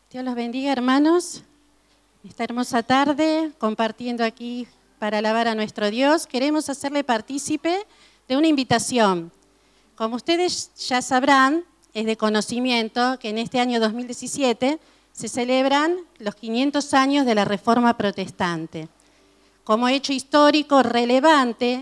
Dios los bendiga, hermanos. Esta hermosa tarde, compartiendo aquí para alabar a nuestro Dios, queremos hacerle partícipe de una invitación. Como ustedes ya sabrán, es de conocimiento que en este año 2017 se celebran los 500 años de la Reforma Protestante, como hecho histórico relevante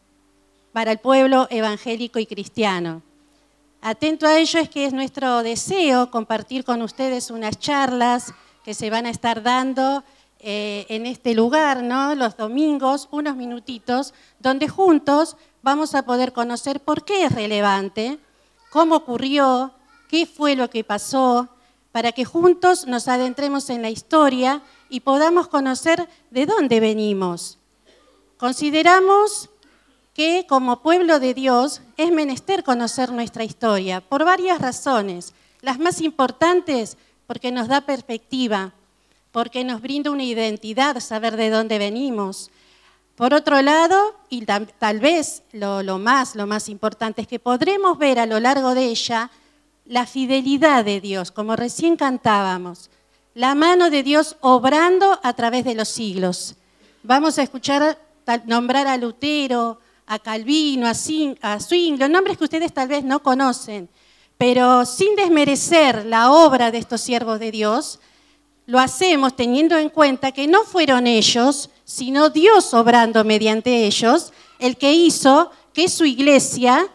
para el pueblo evangélico y cristiano. Atento a ello es que es nuestro deseo compartir con ustedes unas charlas que se van a estar dando en este lugar, ¿no? Los domingos, unos minutitos, donde juntos vamos a poder conocer por qué es relevante, cómo ocurrió, qué fue lo que pasó, para que juntos nos adentremos en la historia y podamos conocer de dónde venimos. Consideramos que como pueblo de Dios es menester conocer nuestra historia por varias razones. Las más importantes, porque nos da perspectiva, porque nos brinda una identidad, saber de dónde venimos. Por otro lado, y tal vez lo más importante, es que podremos ver a lo largo de ella la fidelidad de Dios, como recién cantábamos, la mano de Dios obrando a través de los siglos. Vamos a escuchar nombrar a Lutero, a Calvino, a Zwingli, nombres que ustedes tal vez no conocen, pero sin desmerecer la obra de estos siervos de Dios, lo hacemos teniendo en cuenta que no fueron ellos, sino Dios obrando mediante ellos, el que hizo que su iglesia,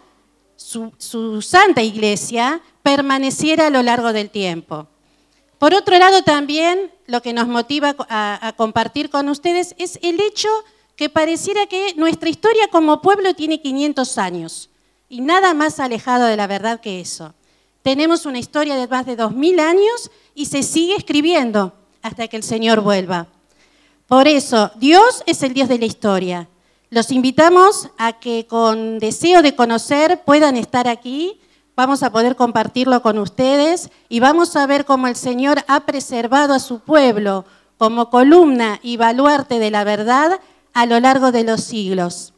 su santa iglesia, permaneciera a lo largo del tiempo. Por otro lado también, lo que nos motiva a compartir con ustedes es el hecho que pareciera que nuestra historia como pueblo tiene 500 años y nada más alejado de la verdad que eso. Tenemos una historia de más de 2000 años y se sigue escribiendo hasta que el Señor vuelva. Por eso, Dios es el Dios de la historia. Los invitamos a que con deseo de conocer puedan estar aquí. Vamos a poder compartirlo con ustedes y vamos a ver cómo el Señor ha preservado a su pueblo como columna y baluarte de la verdad a lo largo de los siglos.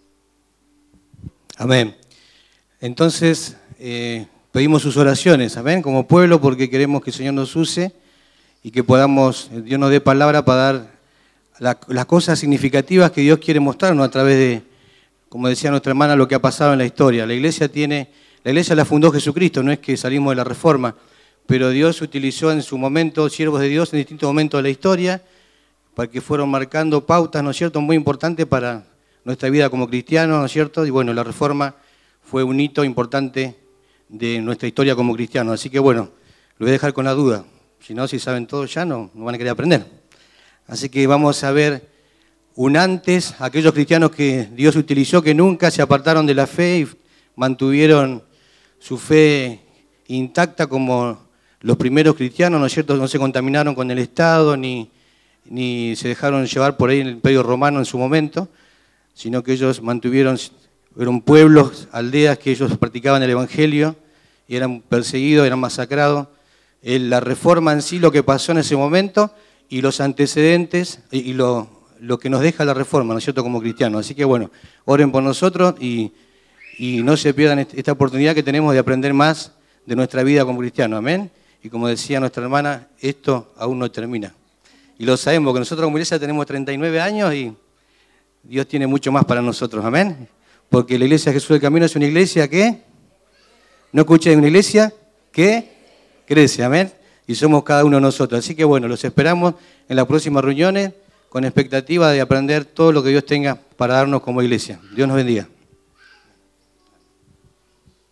Amén. Entonces, pedimos sus oraciones, amén, como pueblo, porque queremos que el Señor nos use y que podamos, Dios nos dé palabra para dar las cosas significativas que Dios quiere mostrarnos a través de, como decía nuestra hermana, lo que ha pasado en la historia. La iglesia la fundó Jesucristo, no es que salimos de la Reforma, pero Dios utilizó en su momento siervos de Dios en distintos momentos de la historia, para que fueron marcando pautas, ¿no es cierto?, muy importantes para nuestra vida como cristianos, ¿no es cierto? Y bueno, la Reforma fue un hito importante de nuestra historia como cristianos. Así que bueno, lo voy a dejar con la duda. Si no, si saben todo ya, no van a querer aprender. Así que vamos a ver un antes, aquellos cristianos que Dios utilizó, que nunca se apartaron de la fe y mantuvieron su fe intacta como los primeros cristianos, ¿no es cierto? No se contaminaron con el Estado, ni se dejaron llevar por ahí en el Imperio Romano en su momento, sino que ellos eran pueblos, aldeas que ellos practicaban el Evangelio y eran perseguidos, eran masacrados. La Reforma en sí, lo que pasó en ese momento y los antecedentes y lo que nos deja la Reforma, ¿no es cierto?, como cristianos. Así que bueno, oren por nosotros y no se pierdan esta oportunidad que tenemos de aprender más de nuestra vida como cristianos. Amén. Y como decía nuestra hermana, esto aún no termina. Y lo sabemos, porque nosotros como iglesia tenemos 39 años y Dios tiene mucho más para nosotros, amén. Porque la iglesia de Jesús del Camino es una iglesia que, no escuché, una iglesia que crece, amén. Y somos cada uno de nosotros. Así que bueno, los esperamos en las próximas reuniones con expectativa de aprender todo lo que Dios tenga para darnos como iglesia. Dios nos bendiga.